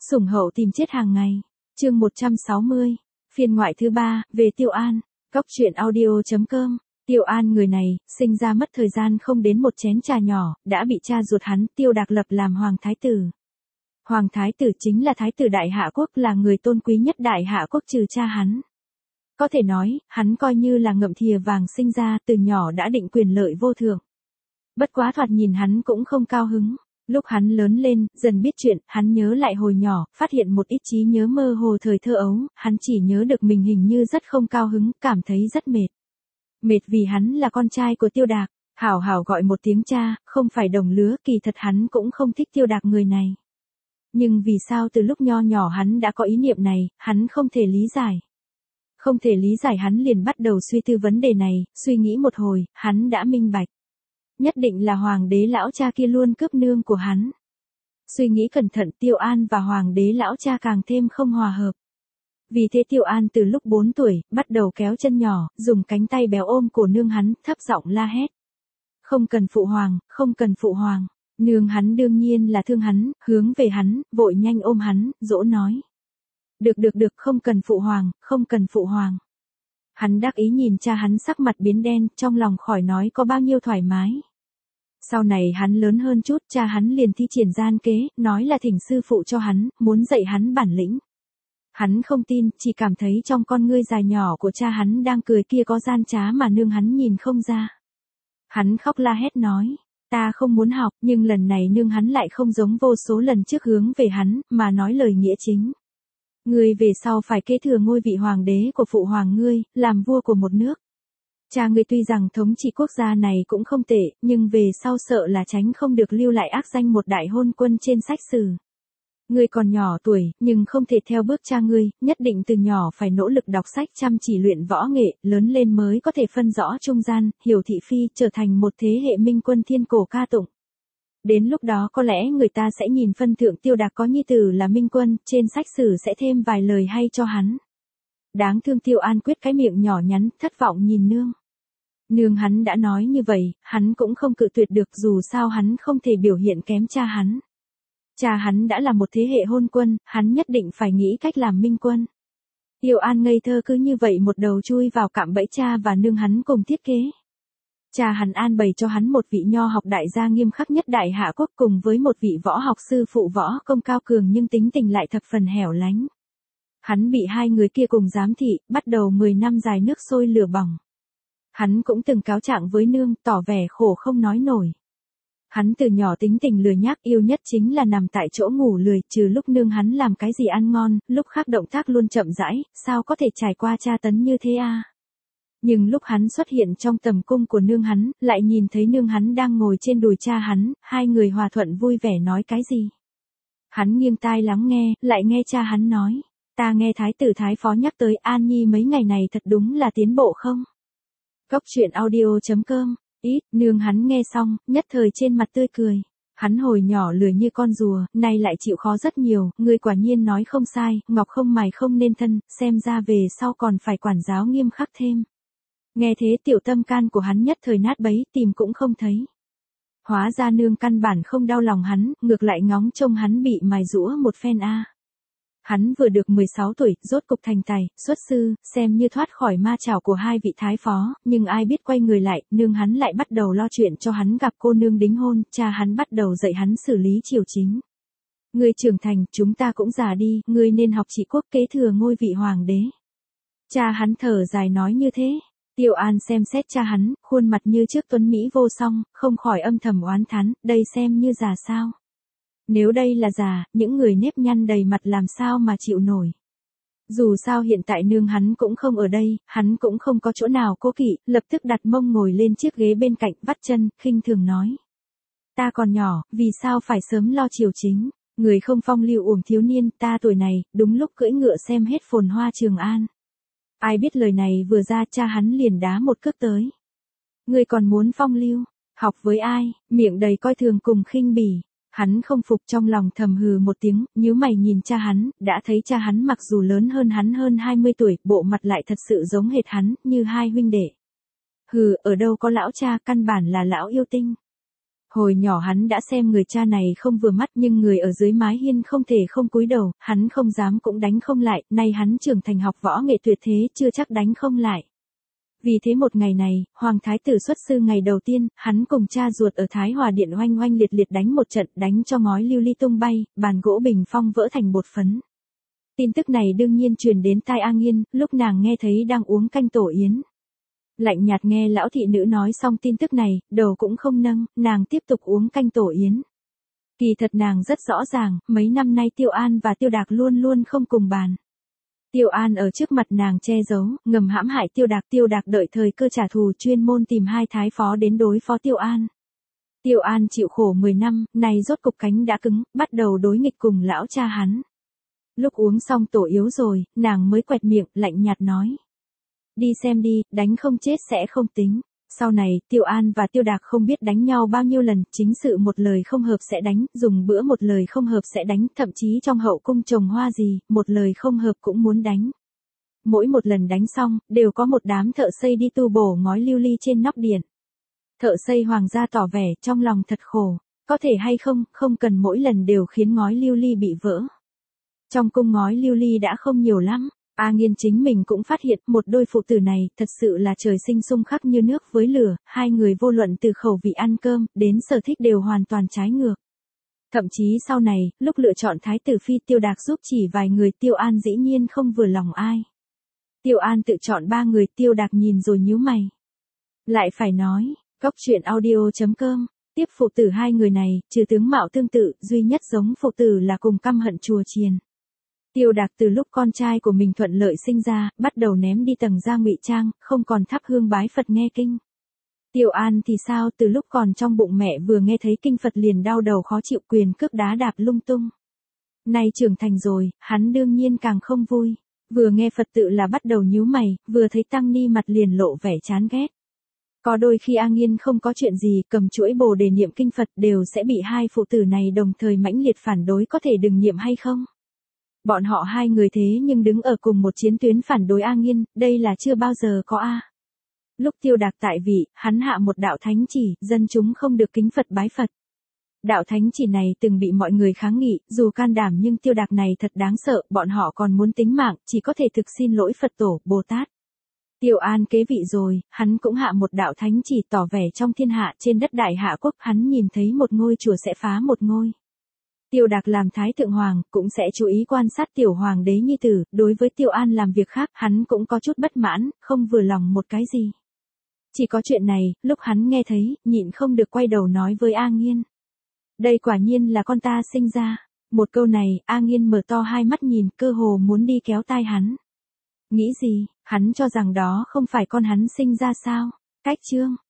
Sủng hậu tìm chết hàng ngày. Chương 160. Phiên ngoại thứ 3, về Tiêu An. Góc truyện audio.com. Tiêu An người này, sinh ra mất thời gian không đến một chén trà nhỏ, đã bị cha ruột hắn, Tiêu Đạc lập làm hoàng thái tử. Hoàng thái tử chính là thái tử Đại Hạ Quốc, là người tôn quý nhất Đại Hạ Quốc trừ cha hắn. Có thể nói, hắn coi như là ngậm thìa vàng sinh ra, từ nhỏ đã định quyền lợi vô thượng. Bất quá thoạt nhìn hắn cũng không cao hứng. Lúc hắn lớn lên, dần biết chuyện, hắn nhớ lại hồi nhỏ, phát hiện một ít trí nhớ mơ hồ thời thơ ấu, hắn chỉ nhớ được mình hình như rất không cao hứng, cảm thấy rất mệt. Mệt vì hắn là con trai của Tiêu Đạc, hảo hảo gọi một tiếng cha, không phải đồng lứa, kỳ thật hắn cũng không thích Tiêu Đạc người này. Nhưng vì sao từ lúc nho nhỏ hắn đã có ý niệm này, hắn không thể lý giải. Không thể lý giải hắn liền bắt đầu suy tư vấn đề này, suy nghĩ một hồi, hắn đã minh bạch. Nhất định là hoàng đế lão cha kia luôn cướp nương của hắn. Suy nghĩ cẩn thận, Tiêu An và hoàng đế lão cha càng thêm không hòa hợp. Vì thế Tiêu An từ lúc 4 tuổi, bắt đầu kéo chân nhỏ, dùng cánh tay béo ôm cổ nương hắn, thấp giọng la hét. Không cần phụ hoàng, không cần phụ hoàng. Nương hắn đương nhiên là thương hắn, hướng về hắn, vội nhanh ôm hắn, dỗ nói. Được, không cần phụ hoàng, không cần phụ hoàng. Hắn đắc ý nhìn cha hắn sắc mặt biến đen, trong lòng khỏi nói có bao nhiêu thoải mái. Sau này hắn lớn hơn chút, cha hắn liền thi triển gian kế, nói là thỉnh sư phụ cho hắn, muốn dạy hắn bản lĩnh. Hắn không tin, chỉ cảm thấy trong con ngươi dài nhỏ của cha hắn đang cười kia có gian trá mà nương hắn nhìn không ra. Hắn khóc la hét nói, ta không muốn học, nhưng lần này nương hắn lại không giống vô số lần trước hướng về hắn, mà nói lời nghĩa chính. Ngươi về sau phải kế thừa ngôi vị hoàng đế của phụ hoàng ngươi, làm vua của một nước. Cha ngươi tuy rằng thống trị quốc gia này cũng không tệ, nhưng về sau sợ là tránh không được lưu lại ác danh một đại hôn quân trên sách sử. Ngươi còn nhỏ tuổi, nhưng không thể theo bước cha ngươi, nhất định từ nhỏ phải nỗ lực đọc sách chăm chỉ luyện võ nghệ, lớn lên mới có thể phân rõ trung gian, hiểu thị phi, trở thành một thế hệ minh quân thiên cổ ca tụng. Đến lúc đó có lẽ người ta sẽ nhìn phân thượng Tiêu Đạc có nhi tử là minh quân, trên sách sử sẽ thêm vài lời hay cho hắn. Đáng thương Tiêu An quyết cái miệng nhỏ nhắn, thất vọng nhìn nương. Nương hắn đã nói như vậy, hắn cũng không cự tuyệt được, dù sao hắn không thể biểu hiện kém cha hắn. Cha hắn đã là một thế hệ hôn quân, hắn nhất định phải nghĩ cách làm minh quân. Tiêu An ngây thơ cứ như vậy một đầu chui vào cạm bẫy cha và nương hắn cùng thiết kế. Cha hắn an bày cho hắn một vị nho học đại gia nghiêm khắc nhất Đại Hạ Quốc cùng với một vị võ học sư phụ võ công cao cường nhưng tính tình lại thập phần hẻo lánh. Hắn bị hai người kia cùng giám thị, bắt đầu 10 năm dài nước sôi lửa bỏng. Hắn cũng từng cáo trạng với nương, tỏ vẻ khổ không nói nổi. Hắn từ nhỏ tính tình lười nhác, yêu nhất chính là nằm tại chỗ ngủ lười, trừ lúc nương hắn làm cái gì ăn ngon, lúc khác động tác luôn chậm rãi, sao có thể trải qua tra tấn như thế à? Nhưng lúc hắn xuất hiện trong tầm cung của nương hắn, lại nhìn thấy nương hắn đang ngồi trên đùi cha hắn, hai người hòa thuận vui vẻ nói cái gì. Hắn nghiêng tai lắng nghe, lại nghe cha hắn nói, ta nghe thái tử thái phó nhắc tới An Nhi mấy ngày này thật đúng là tiến bộ không? Góc truyện audio.com. Nương hắn nghe xong, nhất thời trên mặt tươi cười. Hắn hồi nhỏ lười như con rùa, nay lại chịu khó rất nhiều, ngươi quả nhiên nói không sai, ngọc không mài không nên thân, xem ra về sau còn phải quản giáo nghiêm khắc thêm. Nghe thế tiểu tâm can của hắn nhất thời nát bấy, tìm cũng không thấy. Hóa ra nương căn bản không đau lòng hắn, ngược lại ngóng trông hắn bị mài rũa một phen a. Hắn vừa được 16 tuổi, rốt cục thành tài, xuất sư, xem như thoát khỏi ma chảo của hai vị thái phó, nhưng ai biết quay người lại, nương hắn lại bắt đầu lo chuyện cho hắn gặp cô nương đính hôn, cha hắn bắt đầu dạy hắn xử lý triều chính. Ngươi trưởng thành, chúng ta cũng già đi, ngươi nên học trị quốc kế thừa ngôi vị hoàng đế. Cha hắn thở dài nói như thế. Tiêu An xem xét cha hắn, khuôn mặt như trước tuấn mỹ vô song, không khỏi âm thầm oán thán, đây xem như già sao. Nếu đây là già, những người nếp nhăn đầy mặt làm sao mà chịu nổi. Dù sao hiện tại nương hắn cũng không ở đây, hắn cũng không có chỗ nào cố kỵ, lập tức đặt mông ngồi lên chiếc ghế bên cạnh, vắt chân, khinh thường nói. Ta còn nhỏ, vì sao phải sớm lo triều chính, người không phong lưu uổng thiếu niên, ta tuổi này, đúng lúc cưỡi ngựa xem hết phồn hoa Trường An. Ai biết lời này vừa ra cha hắn liền đá một cước tới. Ngươi còn muốn phong lưu, học với ai, miệng đầy coi thường cùng khinh bỉ. Hắn không phục trong lòng thầm hừ một tiếng, nhíu mày nhìn cha hắn, đã thấy cha hắn mặc dù lớn hơn hắn hơn 20 tuổi, bộ mặt lại thật sự giống hệt hắn, như hai huynh đệ. Hừ, ở đâu có lão cha, căn bản là lão yêu tinh. Hồi nhỏ hắn đã xem người cha này không vừa mắt nhưng người ở dưới mái hiên không thể không cúi đầu, hắn không dám cũng đánh không lại, nay hắn trưởng thành học võ nghệ tuyệt thế chưa chắc đánh không lại. Vì thế một ngày này, Hoàng Thái tử xuất sư ngày đầu tiên, hắn cùng cha ruột ở Thái Hòa Điện oanh oanh liệt liệt đánh một trận, đánh cho ngói lưu ly tung bay, bàn gỗ bình phong vỡ thành bột phấn. Tin tức này đương nhiên truyền đến tai A Nghiên, lúc nàng nghe thấy đang uống canh tổ yến. Lạnh nhạt nghe lão thị nữ nói xong tin tức này, đầu cũng không nâng, nàng tiếp tục uống canh tổ yến. Kỳ thật nàng rất rõ ràng, mấy năm nay Tiêu An và Tiêu Đạc luôn luôn không cùng bàn. Tiêu An ở trước mặt nàng che giấu, ngầm hãm hại Tiêu Đạc đợi thời cơ trả thù chuyên môn tìm hai thái phó đến đối phó Tiêu An. Tiêu An chịu khổ 10 năm, nay rốt cục cánh đã cứng, bắt đầu đối nghịch cùng lão cha hắn. Lúc uống xong tổ yếu rồi, nàng mới quẹt miệng, lạnh nhạt nói. Đi xem đi, đánh không chết sẽ không tính. Sau này, Tiêu An và Tiêu Đạc không biết đánh nhau bao nhiêu lần, chính sự một lời không hợp sẽ đánh, dùng bữa một lời không hợp sẽ đánh, thậm chí trong hậu cung trồng hoa gì, một lời không hợp cũng muốn đánh. Mỗi một lần đánh xong, đều có một đám thợ xây đi tu bổ ngói lưu ly trên nóc điện. Thợ xây hoàng gia tỏ vẻ trong lòng thật khổ, có thể hay không, không cần mỗi lần đều khiến ngói lưu ly bị vỡ. Trong cung ngói lưu ly đã không nhiều lắm. A Nghiên chính mình cũng phát hiện một đôi phụ tử này thật sự là trời sinh xung khắc như nước với lửa, hai người vô luận từ khẩu vị ăn cơm đến sở thích đều hoàn toàn trái ngược. Thậm chí sau này, lúc lựa chọn thái tử phi Tiêu Đạc giúp chỉ vài người Tiêu An dĩ nhiên không vừa lòng ai. Tiêu An tự chọn 3 người Tiêu Đạc nhìn rồi nhíu mày. Lại phải nói, góc truyện audio.com, tiếp phụ tử hai người này, trừ tướng mạo tương tự, duy nhất giống phụ tử là cùng căm hận chùa chiền. Tiêu Đạc từ lúc con trai của mình thuận lợi sinh ra, bắt đầu ném đi tầng gia ngụy trang, không còn thắp hương bái Phật nghe kinh. Tiêu An thì sao, từ lúc còn trong bụng mẹ vừa nghe thấy kinh Phật liền đau đầu khó chịu, quyền cước đá đạp lung tung. Nay trưởng thành rồi, hắn đương nhiên càng không vui. Vừa nghe Phật tự là bắt đầu nhíu mày, vừa thấy tăng ni mặt liền lộ vẻ chán ghét. Có đôi khi A Nghiên không có chuyện gì, cầm chuỗi bồ đề niệm kinh Phật đều sẽ bị hai phụ tử này đồng thời mãnh liệt phản đối, có thể đừng niệm hay không? Bọn họ hai người thế nhưng đứng ở cùng một chiến tuyến phản đối A Nghiên, đây là chưa bao giờ có a. Lúc Tiêu Đạc tại vị, hắn hạ một đạo thánh chỉ, dân chúng không được kính Phật bái Phật. Đạo thánh chỉ này từng bị mọi người kháng nghị, dù can đảm nhưng Tiêu Đạc này thật đáng sợ, bọn họ còn muốn tính mạng, chỉ có thể thực xin lỗi Phật tổ, Bồ Tát. Tiêu An kế vị rồi, hắn cũng hạ một đạo thánh chỉ tỏ vẻ trong thiên hạ trên đất Đại Hạ Quốc, hắn nhìn thấy một ngôi chùa sẽ phá một ngôi. Tiêu Đạc làm Thái Thượng Hoàng, cũng sẽ chú ý quan sát tiểu hoàng đế nhi tử, đối với Tiêu An làm việc khác, hắn cũng có chút bất mãn, không vừa lòng một cái gì. Chỉ có chuyện này, lúc hắn nghe thấy, nhịn không được quay đầu nói với A Nghiên. Đây quả nhiên là con ta sinh ra. Một câu này, A Nghiên mở to hai mắt nhìn, cơ hồ muốn đi kéo tai hắn. Nghĩ gì, hắn cho rằng đó không phải con hắn sinh ra sao? Cách chương.